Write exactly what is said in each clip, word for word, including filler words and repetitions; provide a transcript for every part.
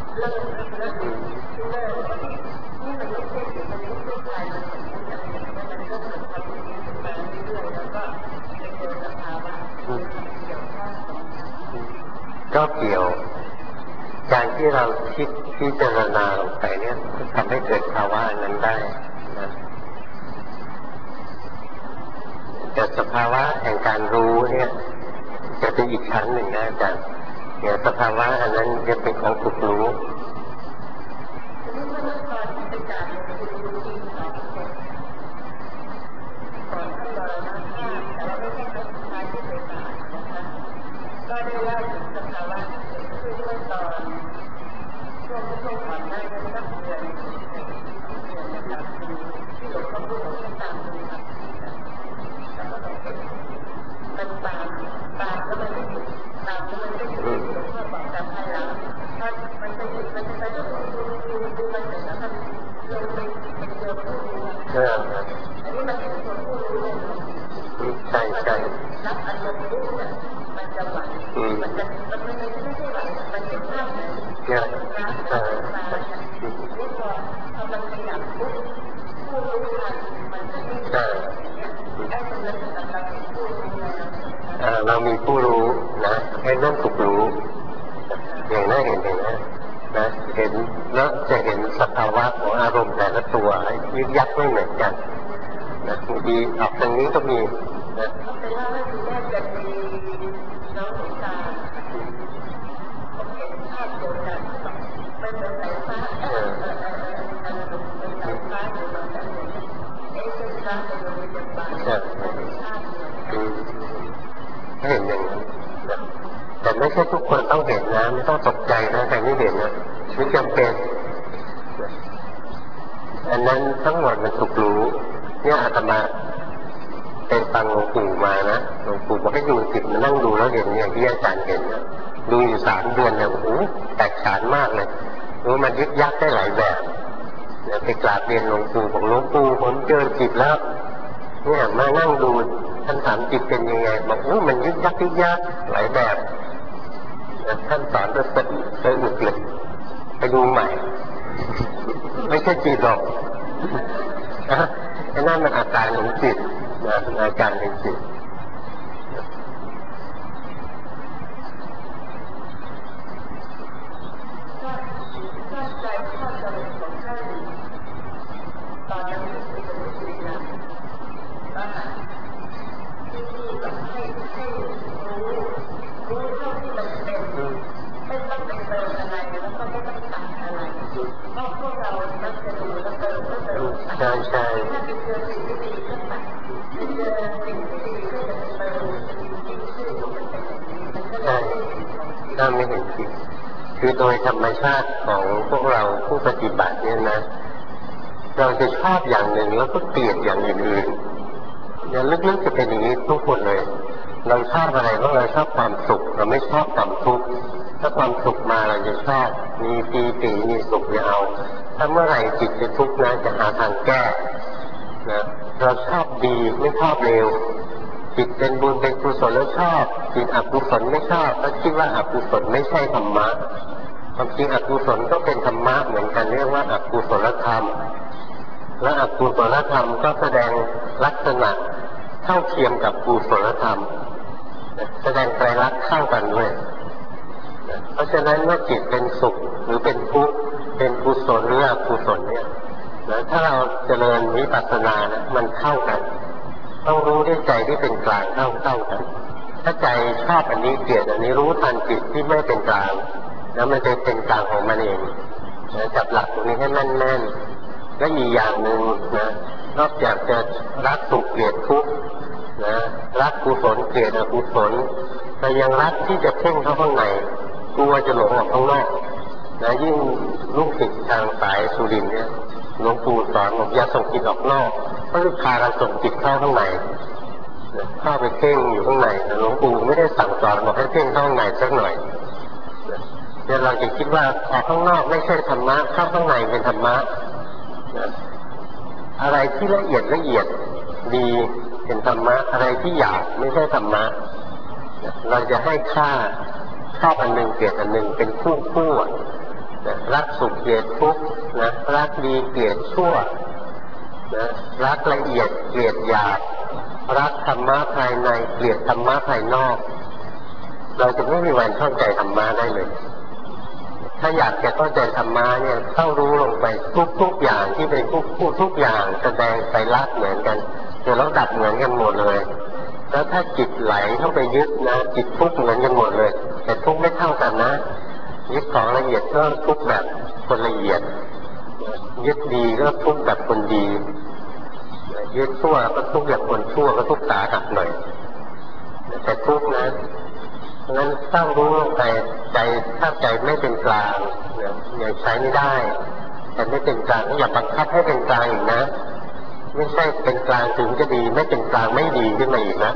ก็เกี่ยวการที่เราคิดพิจารณาลงไปเนี่ยทำให้เกิดภาวะนั้นได้นะแต่สภาวะแห่งการรู้เนี่ยจะเป็นอีกชั้นหนึ่งนะอาจารย์อย่างสภาวะอันนั้นจะเป็นของถูกรู้ใช่ใช่รับอารมณ์ปุ๊บเนี่ยมันจะไหวมันจะมันไม่ไม่ใช่ไหวมันเห็นภาพเลยเนี่ยเออนี่พอพอมันขยับปุ๊บผู้รู้ทันมันจะไม่ได้เนี่ยได้ตรงนั้นเราเป็นผู้รู้แล้วเรามีผู้รู้นะให้นั่นถูกรู้อย่างน่าเห็นอย่างนั้นนะเห็นแล้วจะเห็นสภาวะของอารมณ์แต่ละตัวยึกยักไม่เหมือนกันนะบางทีออกทางนี้ก็มีนะแต่ว่าไม่ถึงแม้จะมีน้องตาผมเห็นภาพเดียวกันไม่เหมือนสายฟ้าเออเออเออเออเป็นสายฟ้าหรือมันแบบนี้เอ๊ะเป็นฟ้าเป็นโรงพยาบาลเป็นภาพคือเห็นอย่างนั้นนะแต่ไม่ใช่ทุกคนต้องเห็นนะไม่ต้องตกใจนะใครไม่เห็นนะไม่จำเป็นอันนั้นทั้งหมดมันถูกรู้เนี่ยอาตมาเป็นฟังหลวงปู่มานะหลวงปู่บอกให้ดูจิตมานั่งดูแล้วเห็นอย่างที่อาจารย์เห็นนะดูอยู่สามเดือนเนี่ยโอ้โหแตกฉานมากเลยรู้มันยึดยักได้หลายแบบเนี่ยไปกราบเรียนหลวงปู่บอกหลวงปู่ผมเจอจิตแล้วเนี่ยมานั่งดูท่านถามจิตเป็นยังไงบอกโอ้มันยึดยักยึดยักหลายแบบท่านสอนจะเป็นเป็นอึกเลยไปดูใหม่ไม่ใช่จิตหรอกไอ้นั่นมันอาการของจิตนะอาการของจิตใช่ใช่ใช่ถ้าไม่เห็นจิตคือโดยธรรมชาติของพวกเราผู้ปฏิบัติเนี่ยนะเราจะชอบอย่างหนึ่งแล้วก็เกลียดอย่างอื่นๆอย่างลึกๆจะเป็นอย่างนี้ทุกคนเลยเราชอบอะไรเพราะเราชอบความสุขเราไม่ชอบความทุกข์ถ้าความสุขมาเราจะชอบมีปีติมีสุขจะเอาถ้าเมื่อไหร่จิตจะทุกข์นะจะหาทางแก้นะเราชอบดีไม่ชอบเลวจิตเป็นบุญเป็นกุศลแล้วชอบจิตอกุศลไม่ชอบแล้วคิดว่าอกุศลไม่ใช่ธรรมะความจริงอกุศลก็เป็นธรรมะเหมือนกันเรียกว่าอกุศลธรรมและอกุศลธรรมก็แสดงลักษณะเท่าเทียมกับกุศลธรรมแสดงไตรลักษณ์เข้ากันด้วยเพราะฉะนั้นเมื่อจิตเป็นสุขหรือเป็นทุกข์เป็นกุศลหรืออกุศลเนี่ยนะถ้าเราเจริญวิปัสสนานะมันเข้ากันต้องรู้ด้วยใจที่เป็นกลางเข้าเข้ากันถ้าใจชอบอันนี้เกลียดอันนี้รู้ทันจิตที่ไม่เป็นกลางแล้วมันจะเป็นกลางของมันเองนะจับหลักตรงนี้ให้แน่นๆและอีกอย่างหนึ่งนะนอกจากจะรักสุขเกลียดทุกข์นะรักกุศลเกลียดอกุศลแต่ยังรักที่จะเพ่งเข้าข้างในกลัวจะหลงออกข้างนอกนะยิ่งลูกศิษย์ทางสายสุรินทร์เนี่ยหลวงปู่สอนบอกอย่าส่งจิตออกนอกเพราะลูกพากันส่งจิตเข้าข้างในเข้าไปเพ่งอยู่ข้างในหลวงปู่ไม่ได้สั่งสอนบอกให้เพ่งเข้าข้างในสักหน่อยเนี่ยเราจะคิดว่าออกข้างนอกไม่ใช่ธรรมะเข้าข้างในเป็นธรรมะอะไรที่ละเอียดละเอียดดีเป็นธรรมะอะไรที่หยาบไม่ใช่ธรรมะเราจะให้ค่าชอบอันหนึ่งเกลียดอันหนึ่งเป็นคู่คู่นะรักสุขเกลียดทุกข์นะรักดีเกลียดชั่วนะรักละเอียดเกลียดหยาบรักธรรมะภายในเกลียดธรรมะภายนอกเราจะไม่มีวันเข้าใจธรรมะได้เลยถ้าอยากจะเข้าใจธรรมะเนี่ยเข้ารู้ลงไปทุกๆอย่างที่เป็นทุกทุกทุกอย่างแสดงไปรักเหมือนกันเดี๋ยวเราดับเหมือนกันหมดเลยแล้วถ้าจิตไหลเข้าไปยึดนะจิตทุกข์เหมือนกันหมดเลยแต่ทุกข์ไม่เท่ากันนะยึดของละเอียดก็ทุกข์แบบคนละเอียดยึดดีก็ทุกข์แบบคนดียึดชั่วก็ทุกข์แบบคนชั่วก็ทุกข์สาหัสหน่อยแต่ทุกข์นะเพราะฉะนั้นต้องรู้ลงไปใจถ้าใจไม่เป็นกลางยังใช้ไม่ได้แต่ไม่เป็นกลางก็อย่าบังคับให้เป็นกลางอีกนะไม่ใช่เป็นกลางถึงจะดีไม่เป็นกลางไม่ดีขึ้นมาอีกนะ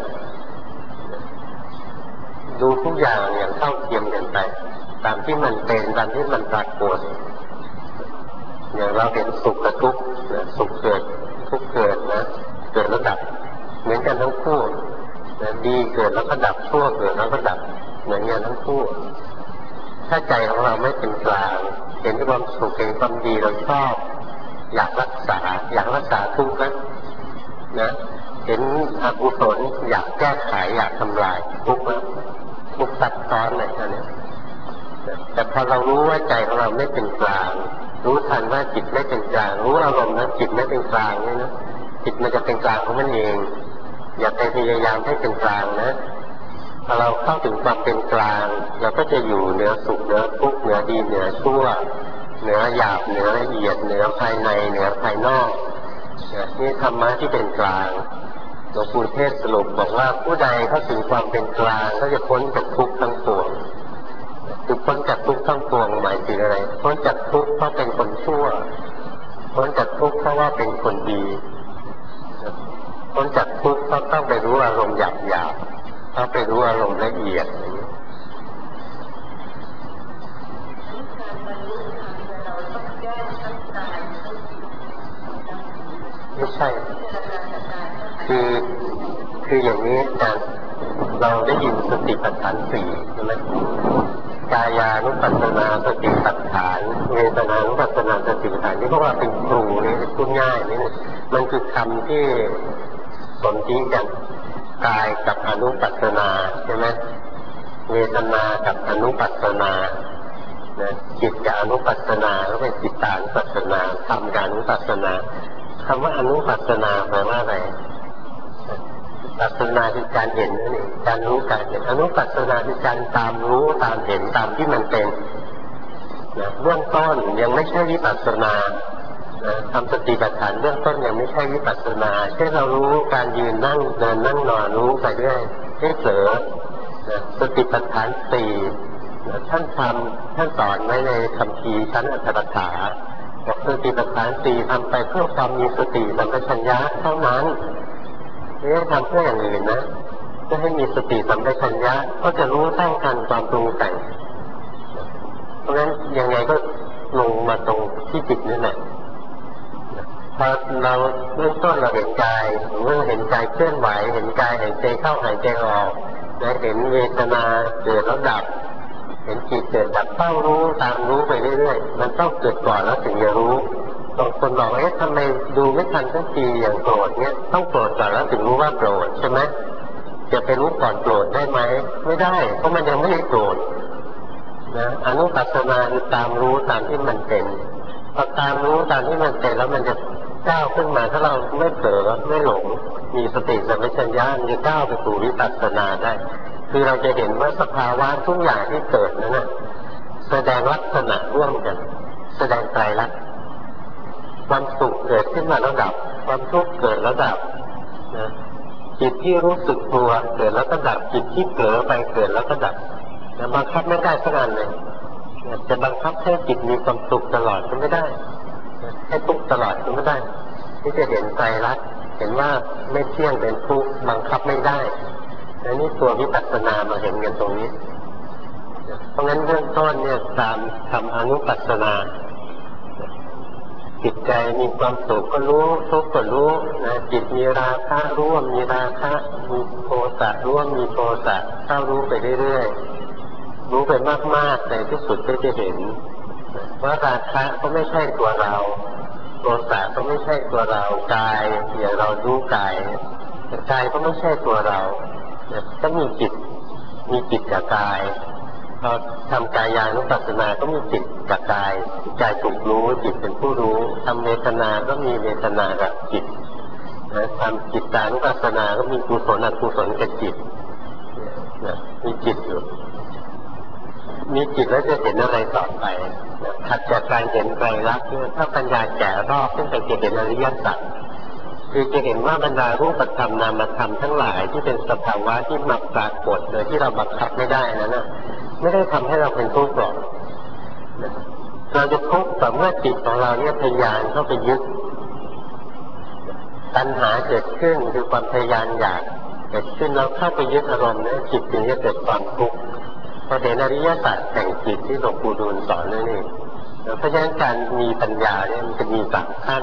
ดูทุกอย่างอย่างเท่าเทียมกันไปตามที่มันเป็นตามที่มันปรากฏอย่างเราเห็นสุขกับทุกข์สุขเกิดทุกข์เกิดนะเกิดแล้วดับเหมือนกันทั้งคู่ดีเกิดแล้วก็ดับชั่วเกิดแล้วก็ดับเหมือนกันทั้งคู่ถ้าใจของเราไม่เป็นกลางเห็นความสุขเห็นความดีเราชอบอยากรักษาอยากรักษาทุกข์นะนะเห็นอกุศลอยากแก้ไขอยากทำลายทุกข์นะทุกข์ซับซ้อนเลยอันนี้แต่พอเรารู้ว่าใจของเราไม่เป็นกลางรู้ทันว่าจิตไม่เป็นกลางรู้อารมณ์นะจิตไม่เป็นกลางนี่นะจิตมันจะเป็นกลางของมันเองอย่าไปพยายามให้เป็นกลางนะพอเราเข้าถึงความเป็นกลางเราก็จะอยู่เหนือสุขเหนือทุกข์เหนือดีเหนือชั่วเหนือหยาบเหนือละเอียดเหนือภายในเหนือภายนอกนี่ธรรมะที่เป็นกลางหลวงปู่เทศสรุปบอกว่าผู้ใดเข้าถึงความเป็นกลางก็จะพ้นจากทุกข์ทั้งปวงคือพ้นจากทุกข์ทั้งปวงหมายถึงอะไรพ้นจากทุกข์เพราะเป็นคนชั่วพ้นจากทุกข์เพราะว่าเป็นคนดีพ้นจากทุกข์เพราะต้องไปรู้อารมณ์หยาบหยาบเพราะไปรู้อารมณ์ละเอียดไม่ใช่คือคืออย่างนี้นะเราได้ยินสติปัฏฐานสี่ใช่ไหมกายานุปัสสนาสติปัฏฐานเวทนานุปัสสนาสติปัฏฐานนี่ก็ว่าเป็นครูนี่พูดง่ายนี่มันคือคำที่สนธิกันกายกับอนุปัสสนาใช่ไหมเวทนากับอนุปัสสนาจิตกับอนุปัสสนาแล้วเป็นจิตตานุปัสสนาธรรมกับอนุปัสสนาคำว่าอนุปัสสนาแปลว่าอะไรปัสสนาคือการเห็นนั่นเองการรู้การเห็นอนุปัสสนาคือการตามรู้ตามเห็นตามที่มันเป็นนะเบื้องต้นยังไม่ใช่วิปัสสนาทำสติปัฏฐานเบื้องต้นยังไม่ใช่วิปัสสนาแค่เรารู้การยืนนั่งเดินนั่งนอนรู้ไปเรื่อยให้เผลอสติปัฏฐานสี่ท่านทำท่านสอนไว้ในคัมภีร์ชั้นอัตถกถาบอกสติปัฏฐานสี่ทำไปเพื่อความมีสติสัมปชัญญะเท่านั้นไม่ได้ทำเพื่ออย่างอื่นนะจะให้มีสติสัมปชัญญะก็จะรู้เท่าทันความปรุงแต่งเพราะฉะนั้นยังไงก็ลงมาตรงที่จิตนี่แหละพอเราเบื้องต้นเราเห็นกายเมื่อเห็นกายเคลื่อนไหวเห็นกายหายใจเข้าหายใจออกเห็นเวทนาเกิดแล้วดับเห็นจิตเกิดดับเฝ้ารู้ตามรู้ไปเรื่อยๆมันต้องเกิดก่อนแล้วถึงจะรู้บางคนบอกเอ๊ะทำไมดูไม่ทันสักทีอย่างโกรธเนี้ยต้องโกรธก่อนแล้วถึงรู้ว่าโกรธใช่ไหมจะไปรู้ก่อนโกรธได้ไหมไม่ได้เพราะมันยังไม่ได้โกรธนะอนุปัสสนาคือตามรู้ตามที่มันเป็นพอตามรู้ตามที่มันเป็นแล้วมันจะก้าวขึ้นมาถ้าเราไม่เผลอไม่หลงมีสติสัมปชัญญะมันจะก้าวไปสู่วิปัสสนาได้คือเราจะเห็นว่าสภาวะทุกอย่างที่เกิดนั้นนะแสดงลักษณะร่วมกันแสดงไตรลักษณ์ความสุขเกิดขึ้นมาแล้วดับความทุกข์เกิดแล้วดับนะจิตที่รู้สึกตัวเกิดแล้วก็ดับจิตที่เผลอไปเกิดแล้วก็ดับแต่บังคับไม่ได้สักอันเลยจะบังคับให้จิตมีความสุขตลอดก็ไม่ได้ให้ทุกข์ตลอดก็ไม่ได้ที่จะเห็นไตรลักษณ์เห็นว่าไม่เที่ยงเป็นทุกข์บังคับไม่ได้และนี่ตัววิปัสสนามาเห็นกันตรงนี้เพราะงั้นเรื่องต้นเนี่ยตามทำอนุปัสสนาจิตใจมีความสุขก็รู้ทุกข์ก็รู้นะจิตมีราคะรู้ว่ามีราคะมีโทสะรู้ว่ามีโทสะเข้ารู้ไปเรื่อยๆรู้ไปมากๆในที่สุดก็จะเห็นว่าราคะก็ไม่ใช่ตัวเราโทสะก็ไม่ใช่ตัวเรากายอย่างเรารู้กายกายก็ไม่ใช่ตัวเราก็มีจิตมีจิตกับกายพอทำกายานุปัสสนาก็มีจิตกับกายกายถูกรู้จิตเป็นผู้รู้ทำเวทนาก็มีเวทนากับจิตทำจิตตานุปัสสนาก็มีกุศลอกุศลกับจิตมีจิตอยู่มีจิตแล้วจะเห็นอะไรต่อไปถัดจากการเห็นไตรลักษณ์ถ้าปัญญาแก่รอบขึ้นไปจะเห็นอริยสัจคือจะเห็นว่าบรรดารูปธรรมนามธรรมทั้งหลายที่เป็นสภาวะที่มาปรากฏโดยที่เราบังคับไม่ได้นั้นนะไม่ได้ทำให้เราเป็นทุกข์หรอกเราจะทุกข์แต่เมื่อจิตของเราเนี่ยพยายามเข้าไปยึดตัณหาเกิดขึ้นคือความพยายามอยากเกิดขึ้นแล้วเข้าไปยึดอารมณ์นั้นจิตจึงจะเกิดความทุกข์พอเห็นอริยสัจแห่งจิตที่หลวงปู่ดูลสอนนั่นเองเพราะฉะนั้นการมีปัญญาเนี่ยมันจะมีสามขั้น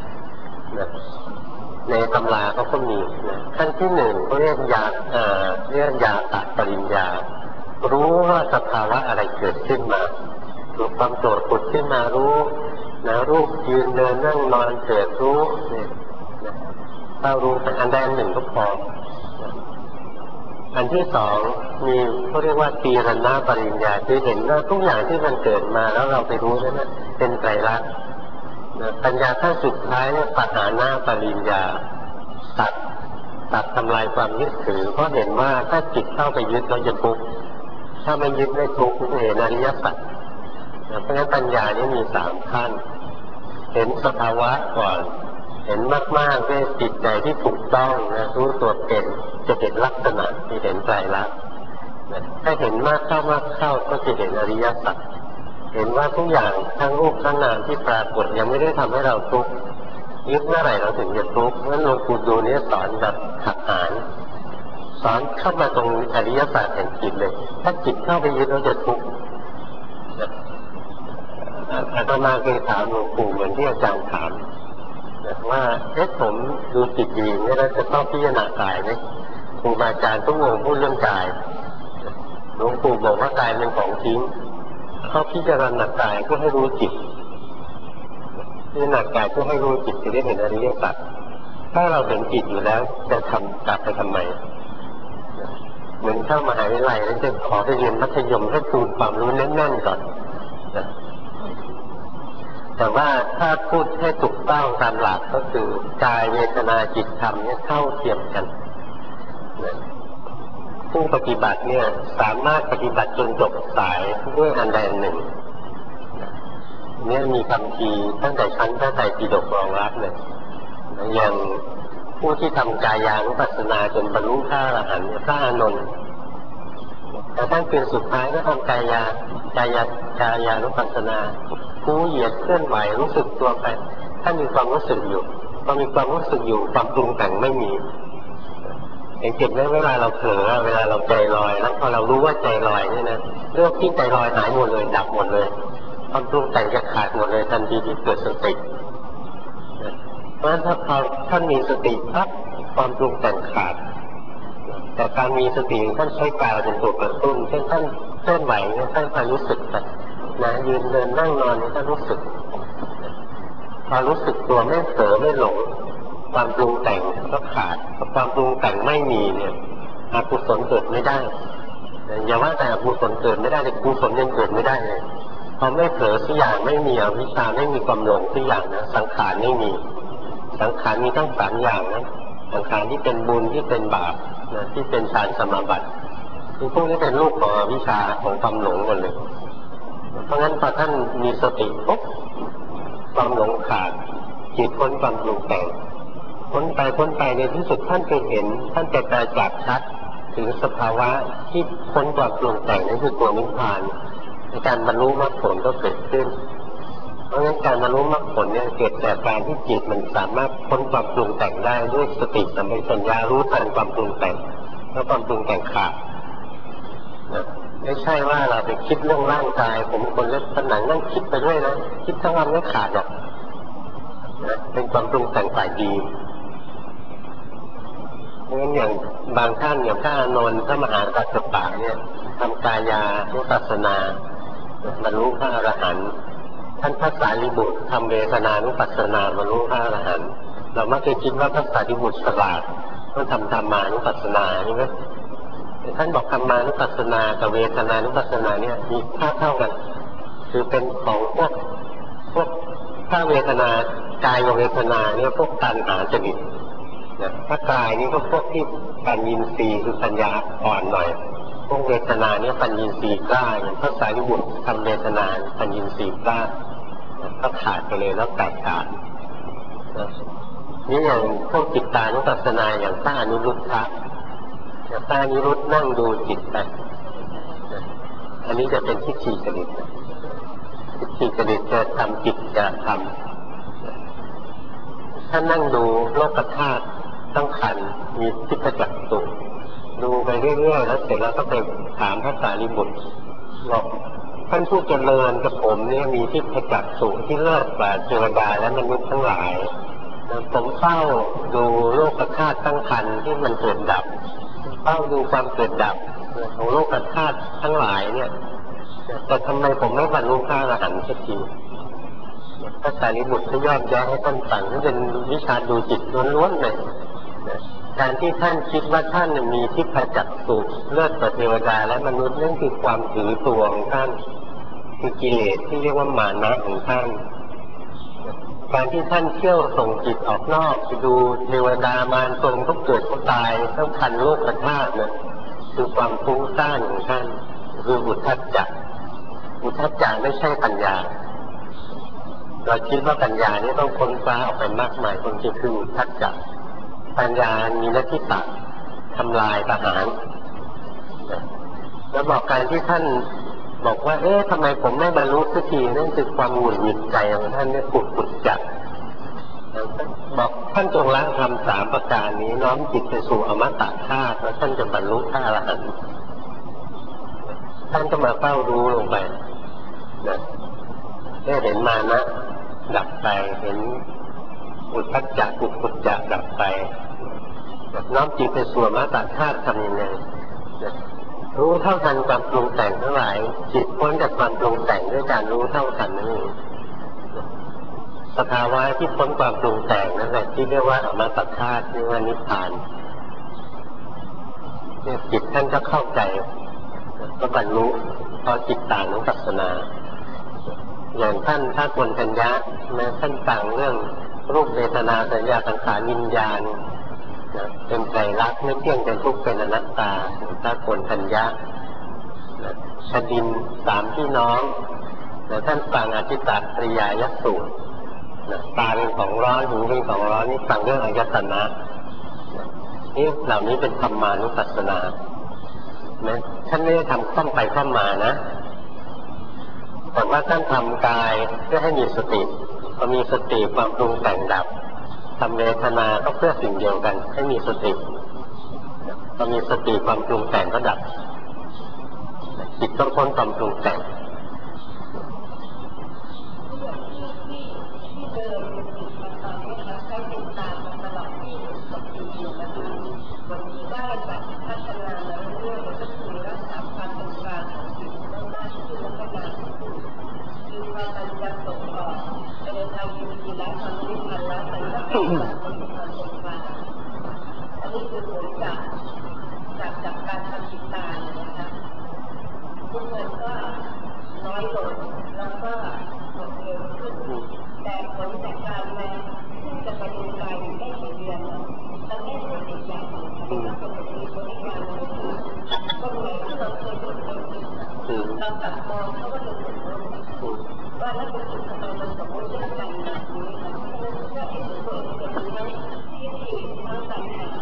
ในตำราเขาก็มีขั้นที่หนึ่งเขาเรียกญาเอ่อเรียกญาตปริญญารู้ว่าสภาวะอะไรเกิดขึ้นมารูปความโกรธผุดขึ้นมารู้นะรูปยืนเดินนั่งนอนเกิดรู้เนี่ยถ้ารู้เป็นอันใดอันหนึ่งก็พออันที่สองมีเขาเรียกว่าตีรณปริญญาคือเห็นว่าทุกอย่างที่มันเกิดมาแล้วเราไปรู้นั่นนะเป็นไตรลักษณ์ปัญญาขั้นสุดท้ายเนี่ยปหานาปริญญาตัดตัดทำลายความยึดถือเพราะเห็นว่าถ้าจิตเข้าไปยึดเราจะทุกข์ถ้าไม่ยึดไม่ทุกข์เห็นอริยสัจเพราะฉะนั้นปัญญานี่มีสามขั้นเห็นสภาวะก่อนเห็นมากๆด้วยจิตใจที่ถูกต้องนะรู้ตัวเป็นจะเห็นลักษณะที่เห็นไตรลักษณ์ถ้าเห็นมากเข้ามากเข้าก็จะเห็นอริยสัจเห็นว่าทุกอย่างทั้งรูปทั้งนามที่ปรากฏยังไม่ได้ทำให้เราทุกข์ยึดเมื่อไหร่เราถึงจะทุกข์เพราะหลวงปู่ดูลเนี่ยสอนแบบหักหานสอนเข้ามาตรงอริยสัจแห่งจิตเลยถ้าจิตเข้าไปยึดเราจะทุกข์อาตมาเคยถามหลวงปู่เหมือนที่อาจารย์ถามว่าเอ๊ะผมดูจิตดีเนี่ยแล้วจะต้องพิจารณากายไหมครูบาอาจารย์ต้องงงพูดเรื่องกายหลวงปู่บอกว่ากายเป็นของทิ้งเขาพิจารณากายเพื่อให้รู้จิตพิจารณากายเพื่อให้รู้จิตจะได้เห็นอริยสัจถ้าเราเห็นจิตอยู่แล้วจะทำกลับไปทำไมเหมือนเข้ามหาวิทยาลัยแล้วจะขอไปเรียนมัธยมก็ดูความรู้แน่นๆก่อนแต่ว่าถ้าพูดให้ถูกต้องตามหลักก็คือกายเวทนาจิตธรรมเนี่ยเท่าเทียมกันผู้ปฏิบัติเนี่ยสามารถปฏิบัติจนจบสายด้วยอันใดอันหนึ่งเนี่ยมีคำพีตั้งแต่ชั้นพระไตรปิฎกรองรับเลยอย่างผู้ที่ทำกายานุปัสสนาจนบรรลุพระอรหันต์พระอานนท์แต่ท่านเป็นสุดท้ายก็ทำกายากายากายานุปัสสนาผู้เหยียดเคลื่อนไหวรู้สึกตัวไปท่านมีความรู้สึกอยู่พอมีความรู้สึกอยู่ความปรุงแต่งไม่มีเห็นเจ็บไหมเวลาเราเผลอเวลาเราใจลอยแล้วพอเรารู้ว่าใจลอยนี่นะเรื่องที่ใจลอยหายหมดเลยดับหมดเลยความปรุงแต่งจะขาดหมดเลยทันทีที่เกิดสติเพราะฉะนั้นถ้าพอท่านมีสติปั๊บความปรุงแต่งขาดแต่การมีสติท่านใช้กายเป็นตัวกระตุ้นเช่นท่านเคลื่อนไหวเนี่ยท่านพอรู้สึกไปนะยืนเดินนั่งนอนนี่ท่านรู้สึกพอรู้สึกตัวไม่เผลอไม่หลงความปรุงแต่งก็ขาดความปรุงแต่งไม่มีเนี่ยอกุศลเกิดไม่ได้อย่าว่าแต่อกุศลเกิดไม่ได้แต่กุศลยังเกิดไม่ได้เลยพอไม่เผลอทุกอย่างไม่มีอวิชชาไม่มีความหลงทุกอย่างนะสังขารไม่มีสังขารมีทั้งสามอย่างนะสังขารที่เป็นบุญที่เป็นบาปนะที่เป็นฌานสมาบัติคือพวกนี้เป็นลูกของอวิชชาของความหลงหมดเลยเพราะงั้นพอท่านมีสติปุ๊บความหลงขาดจิตพ้นความปรุงแต่งพ้นไปพ้นไปในที่สุดท่านจะเห็นท่านจะกระจ่างชัดถึงสภาวะที่พ้นความปรุงแต่งนั่นคือตัวนิพพานในการบรรลุมรรคผลก็เกิดขึ้นเพราะงั้นการบรรลุมรรคผลเนี่ยเกิดจากการที่จิตมันสามารถพ้นความปรุงแต่งได้ด้วยสติสัมปชัญญะรู้ทันความปรุงแต่งแล้วความปรุงแต่งขาดนะไม่ใช่ว่าเราไปคิดเรื่องร่างกายผมคนเล็บผนังนั่งคิดไปด้วยนะคิดทั้งวันไม่ขาดหรอกนะเป็นความปรุงแต่งฝ่ายดีเพราะฉะนั้นอย่างบางท่านอย่างพระอานนท์พระมหากัสสปะเนี่ยทำกายานุปัสสนาบรรลุพระอรหันต์ท่านพระสารีบุตรทำเวทนานุปัสสนาบรรลุพระอรหันต์เรามักจะคิดว่าพระสารีบุตรฉลาดต้องทำธรรมานุปัสสนาใช่ไหมท่านบอกธรรมานุปัสสนากับเวทนานุปัสสนาเนี่ยมีค่าเท่ากันคือเป็นของพวกพวกถ้าเวทนากายกับเวทนาเนี่ยพวกตัณหาจริตนะถ้ากายนี่ก็พวกที่ปัญญีสีคือปัญญาอ่อนหน่อยพวกเวทนาเนี่ยปัญญีสีกล้าอย่างพระสารีบุตรทำเวทนาปัญญีสีกล้าก็ขาดไปเลยแล้วแตกขาดนี่อย่างพวกจิตตานุปัสสนาอย่างต้านิรุตถะอย่างต้านิรุตนั่งดูจิตไปอันนี้จะเป็นทิฏฐิจริตทิฏฐิจริตจะทำจิตจะทำถ้านั่งดูโลกธาตุตั้งขันมีทิพจักษุดูไปเรื่อยๆแล้วเสร็จแล้วก็ไปถามพระสารีบุตรบอกท่านผู้เจริญกับผมเนี่ยมีทิพจักษุที่เลิศกว่าเทวดาและมนุษย์ทั้งหลายผมเฝ้าดูโลกธาตุตั้งขันที่มันเกิดดับเฝ้าดูความเกิดดับของโลกธาตุทั้งหลายเนี่ยแต่ทำไมผมไม่บรรลุพระอรหันต์สักทีพระสารีบุตรก็ย้อนแย้งให้ท่านฟังที่เป็นวิชาดูจิตล้วนๆเลยการที่ท่านคิดว่าท่านมีทิพจักษุเลิศกว่าเทวดาและมนุษย์นั่นคือความถือตัวของท่านคือกิเลสที่เรียกว่ามานะของท่านการที่ท่านเที่ยวส่งจิตออกนอกไปดูเทวดามารพรหมเขาเกิดเขาตายต้องพันโลกธาตุเนี่ยคือความฟุ้งซ่านของท่านคืออุทธัจจะอุทธัจจะไม่ใช่ปัญญาเราคิดว่าปัญญานี่ต้องค้นคว้าออกไปมากมายคนที่คืออุทธัจจะปัญญามีหน้าที่ตัดทำลายประหารแล้วบอกการที่ท่านบอกว่าเอ๊ะทำไมผมไม่บรรลุสักทีนั่นคือความหงุดหงิดใจของท่านเนี่ยปุดปุดจัดบอกท่านจงละทำสามประการนี้น้อมจิตไปสู่อมตะธาตุแล้วท่านจะบรรลุพระอรหันต์ท่านก็มาเฝ้ารู้ลงไปนะได้เห็นมานะดับไปเห็นอุทธัจจะปุดปุดจัดดับไปน้อมจิตไปสู่อมตะธาตุทำยังไงรู้เท่าทันความปรุงแต่งทั้งหลายจิตพ้นจากความปรุงแต่งด้วยการรู้เท่าทันนั่นเองสภาวะที่พ้นความปรุงแต่งนั่นแหละที่เรียกว่าอมตะธาตุเรียกว่านิพพานเนี่ยจิตท่านก็เข้าใจก็บรรลุพอจิตต่างนุปัสสนาอย่างท่านถ้าควรปัญญาแม้ท่านต่างเรื่องรูปเวทนาสัญญาสังขารวิญญาณเป็นไตรลักษณ์ไม่เที่ยงเป็นทุกข์เป็นอนัตตาถ้าควรปัญญาชดินสามพี่น้องแต่ท่านฟังอธิตตปริยายสูตรตาเป็นของร้อนหูเป็นของร้อนนี่ฟังเรื่องอายตนะนี่เหล่านี้เป็นธรรมานุปัสสนานะท่านไม่ได้ทำข้อมไปข้อมมานะแต่ว่าท่านทำกายเพื่อให้มีสติพอมีสติความปรุงแต่งดับทำเวทนาก็เพื่อสิ่งเดียวกันให้มีสติพอมีสติความปรุงแต่งก็ดับจิตต้องพ้นความปรุงแต่งอันนี้คือผลจากจากจากการทำจิตตานะคะทุกคนก็น้อยลงแล้วก็หมดเร็วขึ้นแต่ผลจากการแม้ซึ่งจะไปดูกายอยู่ได้กี่เดือนจะได้ผลอีกอย่างหนึ่งแล้วก็มีผลอีกอย่างหนึ่งก็คือคนไหนที่เราเคยดูคนอื่นเราจับมองเขาก็จะสมมติว่าแล้วเป็นจุดทำไมเราสมมติเรื่องการแบบนี้ก็เห็นตัวเองเป็นทั้งที่ที่ทั้งสังขาร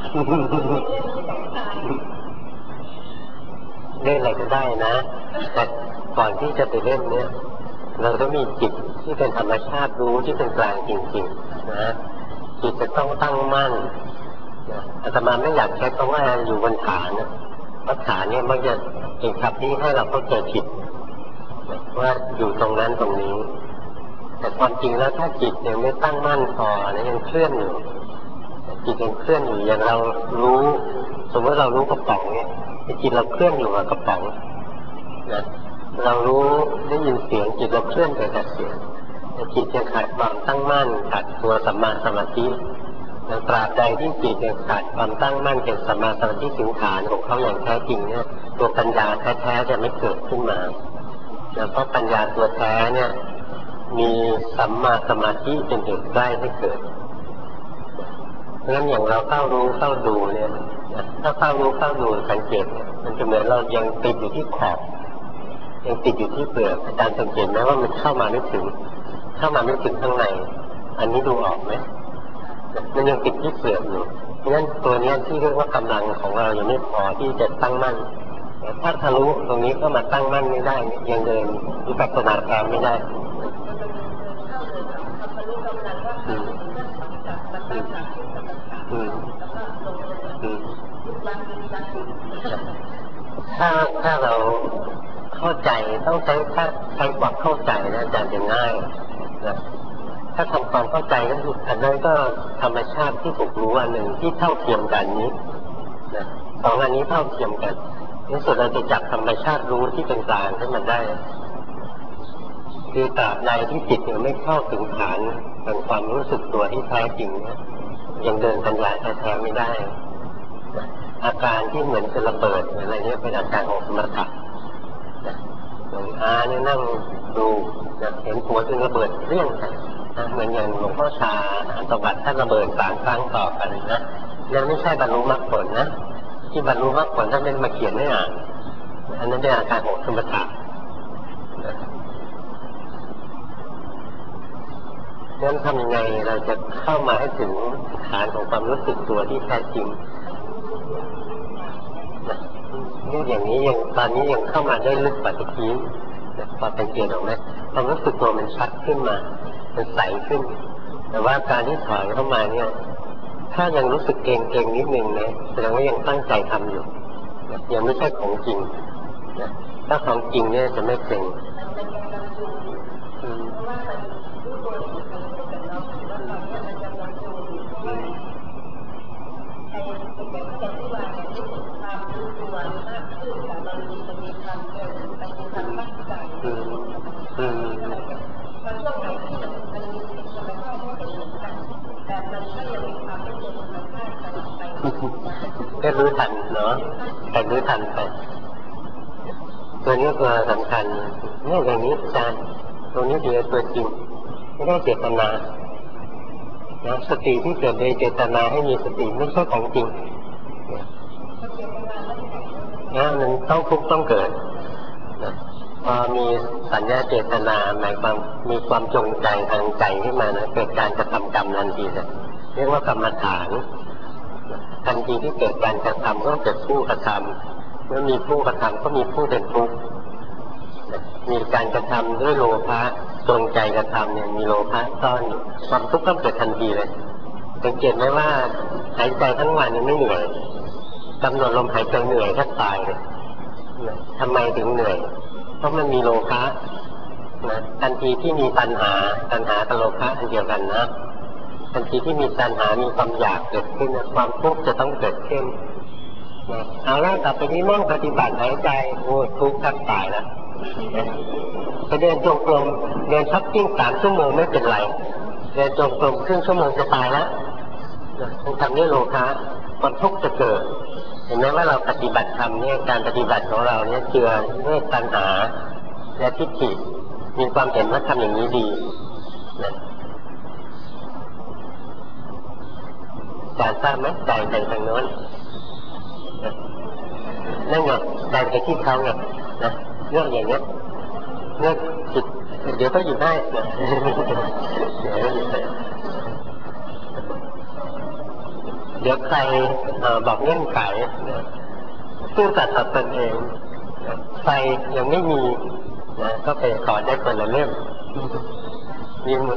เล่นอะไรก็ได้นะแต่ก่อนที่จะไปเล่นเนี้ยเราต้องมีจิตที่เป็นธรรมชาติรู้ที่เป็นกลางจริงๆนะจิตจะต้องตั้งมั่นอาตมาไม่อยากใช้คำว่าอยู่บนฐานนะเพราะฐานเนี่ยมันจะเป็นคำที่ให้เราเข้าใจผิดว่าอยู่ตรงนั้นตรงนี้แต่ความจริงแล้วถ้าจิตยังไม่ตั้งมั่นพอนะยังเคลื่อนอยู่จิตยังเคลื่อนอยู่อย่างเรารู้สมมติเรารู้กระป๋องเนี่ยจิตเราเคลื่อนอยู่กับกระป๋องนะเรารู้ได้ยินเสียงจิตเราเคลื่อนไปกับเสียงจิตยังขาดความตั้งมั่นขาดตัวสัมมาสมาธิตราบใดที่จิตยังขาดความตั้งมั่นเป็นสัมมาสมาธิถึงฐานของเขาอย่างแท้จริงเนี่ยตัวปัญญาแท้ๆจะไม่เกิดขึ้นมาเพราะปัญญาตัวแท้เนี่ยมีสัมมาสมาธิเป็นเหตุใกล้ให้เกิดเพราะฉะนั้นอย่างเราเฝ้ารู้เฝ้าดูเนี่ยถ้าเฝ้ารู้เฝ้าดูสังเกตมันจะเหมือนเรายังติดอยู่ที่ขอบยังติดอยู่ที่เปลือกอาจารย์สังเกตไหมว่ามันเข้ามาไม่ถึงเข้ามาไม่ถึงข้างในอันนี้ดูออกไหมมันยังติดที่เปลือกอยู่เพราะฉะนั้นตัวนี้ที่เรียกว่ากำลังของเรายังไม่พอที่จะตั้งมั่นถ้าทะลุตรงนี้ก็มาตั้งมั่นไม่ได้ยังเดินวิปัสสนาตามไม่ได้ถ้าถ้าเราเข้าใจต้องใช้ถ้าใช้ความเข้าใจนะอาจารย์จะง่ายนะถ้าทำความเข้าใจก็คืออันนั้นก็ธรรมชาติที่ถูกรู้อันหนึ่งที่เท่าเทียมกันนี้นะสองอันนี้เท่าเทียมกันในสุดเราจะจับธรรมชาติรู้ที่เป็นกลางให้มันได้คือตราบใดที่จิตยังไม่เข้าถึงฐานแห่งความรู้สึกตัวที่แท้จริงนะยังเดินปัญญาแท้ๆไม่ได้อาการที่เหมือนจะระเบิดอะไรนี้เป็นอาการของสมถะอย่างอาเนี่ยนั่งดูเห็นหัวจึงระเบิดเรื่องเหมือนอย่างหลวงพ่อชาอันตบัติท่านระเบิดสามครั้งต่อกันนะแล้วไม่ใช่บรรลุมรรคผลนะที่บรรลุมรรคผลท่านเป็นมาเขียนไม่อ่านอันนั้นเป็นอาการของสมถะนั้นทำยังไงเราจะเข้ามาให้ถึงฐานของความรู้สึกตัวที่แท้จริงนี่อย่างนี้ยังตอนนี้ยังเข้ามาได้ลึกกว่าตะกี้พอสังเกตออกไหมความรู้สึกตัวมันชัดขึ้นมามันใสขึ้นแต่ว่าการที่ถอยเข้ามาเนี่ยถ้ายังรู้สึกเกรงๆนิดนึงนะแสดงว่ายังตั้งใจทำอยู่ยังไม่ใช่ของจริงถ้าของจริงเนี่ยจะไม่เกรงก็รู้ทันเนาะแต่รู้ทันไปตัวนี้ตัวสำคัญเนี่ยอย่างนี้อาจารย์ตัวนี้เดียวตัวจริงไม่ได้เจตนานะสติที่เกิดโดยเจตนาให้มีสติไม่ใช่ของจริงนะมันต้องทุกข์ต้องเกิดนะพอมีสัญญาเจตนาหมายความมีความจงใจทางใจขึ้นมานะเกิดการกระทำกรรมทันทีเลยเรียกว่ากรรมฐานทันทีที่เกิดการกระทำก็เกิดผู้กระทำเมื่อมีผู้กระทำก็มีผู้เป็นทุกข์มีการกระทำด้วยโลภะจงใจกระทำเนี่ยมีโลภะซ่อนอยู่ความทุกข์ก็เกิดทันทีเลยสังเกตไหมว่าหายใจทั้งวันยังไม่เหนื่อยกำหนดลมหายใจเหนื่อยแทบตายเลยทำไมถึงเหนื่อยเพราะมันมีโลภะนะทันทีที่มีตัณหาตัณหากับโลภะอันเดียวกันนะทันทีที่มีตัณหามีความอยากเกิดขึ้นความทุกข์จะต้องเกิดขึ้นเอาละต่อไปนี้นั่งปฏิบัติหายใจโอ้ทุกข์แทบตายแล้วไปเดินจงกรมเดินพักกิ้งสามชั่วโมงไม่เป็นไรเดินจงกรมครึ่งชั่วโมงจะตายแล้วต้องทำด้วยโลภะความทุกข์จะเกิดเห็นไหมว่าเราปฏิบัติธรรมเนี่ยการปฏิบัติของเราเนี่ยเจือด้วยตัณหาและทิฏฐิมีความเห็นว่าทำอย่างนี้ดีนะการทราบไหมใจไปทางโน้นนั่นไงใจไปที่เขาไงนะเรื่องอย่างเงี้ยเรื่องจิตเดี๋ยวก็อยู่ได้นะเดี๋ยวใครบอกเงื่อนไขซื่อสัตย์ต่อตนเองใครยังไม่มีนะก็ไปขอได้คนละเล่มมีหมด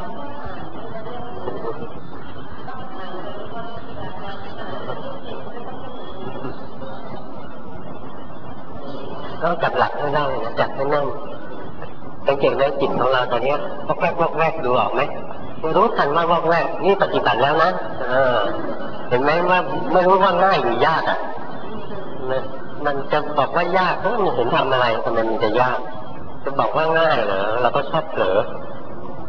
ต้องจับหลักให้ได้นะจับให้นั่งสังเกตไหมจิตของเราตอนนี้วอกแวกวอกแวกดูออกไหมรู้ทันว่าวอกแวกนี่ปฏิบัติแล้วนะเออเห็นไหมว่าไม่รู้ว่าง่ายหรือยากอ่ะมันจะบอกว่ายากเพราะมันเห็นทำอะไรทำไมมันจะยากจะบอกว่าง่ายเหรอเราก็ชอบเผลอ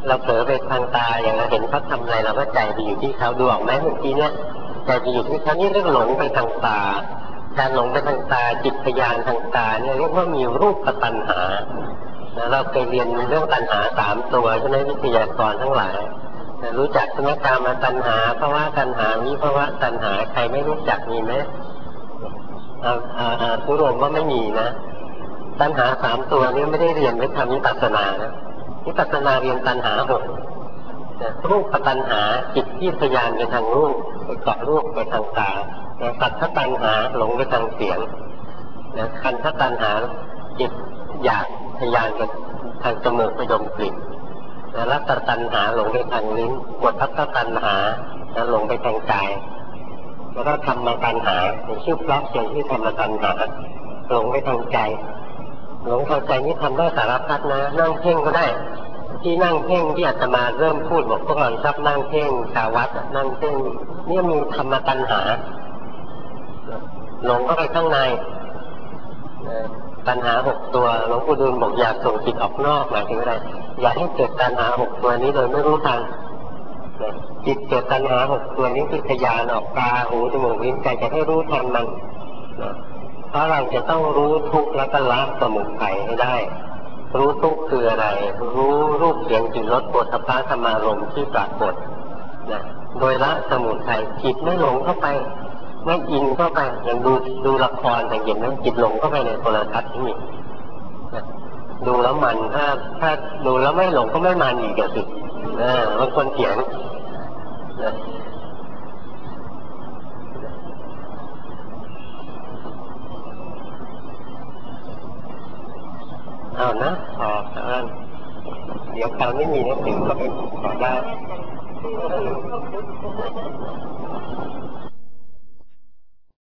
เราเผลอไปทางตาอย่างเราเห็นเขาทำอะไรเราก็ใจไปอยู่ที่เขาดูออกไหมเมื่อกี้เนี่ยใจไปอยู่ที่เขานี่เรียกหลงไปทางตาการหลงไปทางตาจิตทยานทางตาเนี่ยเรียกว่ามีรูปตัณหาเราเคยเรียนเรื่องตัณหาสามตัวใช่ไหมวิทยากรทั้งหลายรู้จักใช่ไหมกามตัณหาภวตัณหาวิภวตัณหาใครไม่รู้จักมีไหมอ่าอ่าอ่าผู้รวมว่าไม่มีนะตัณหาสามตัวนี้ไม่ได้เรียนไว้ทำวิปัสสนานะวิปัสสนาเรียนตัณหาหกรูปตัณหาจิตที่ทะยานไปทางรูปไปเกาะรูปไปทางตาสัทธตัณหาหลงไปทางเสียงคันธตัณหาจิตอยากทะยานไปทางจมูกไปดมกลิ่นรสตัณหาหลงไปทางลิ้นกดทัพตัณหาหลงไปทางกายแล้วก็ธรรมตัณหาชื่อพระอย่างที่ธรรมตัณหาหลงไปทางใจหลงทางใจนี้ทำได้สารพัดนะนั่งเพ่งก็ได้ที่นั่งเพ่งที่อาตมาเริ่มพูดบอกพวกเราชอบนั่งเพ่งชาววัดนั่งเพ่งนี่มีธรรมตัณหาหลงเข้าไปข้างในตัณหาหกตัวหลวงปู่ดูลบอกอยากส่งจิตออกนอกหมายถึงอะไรอยากให้เกิดตัณหาหกตัวนี้โดยไม่รู้ทันจิตเกิดตัณหาหกตัวนี้คือทะยานออกตาหูจมูกลิ้นกายจะให้รู้ทันมันเพราะเราจะต้องรู้ทุกข์และก็ละสมุทัยให้ได้รู้ทุกข์คืออะไรรู้รูปเสียงกลิ่นรสโผฏฐัพพะธรรมารมณ์ที่ปรากฏนะโดยละสมุทัยจิตไม่หลงเข้าไปไม่อินเข้าไปอย่างดูดูละครแต่เห็นไหมจิตหลงเข้าไปในโทรทัศน์ที่มีดูแล้วมันถ้าถ้าดูแล้วไม่หลงก็ไม่มันอีกอะสิเออบางคนเถียงเอานะพอแล้วเดี๋ยวคราวนี้มีหนังสือก็ไปขอได้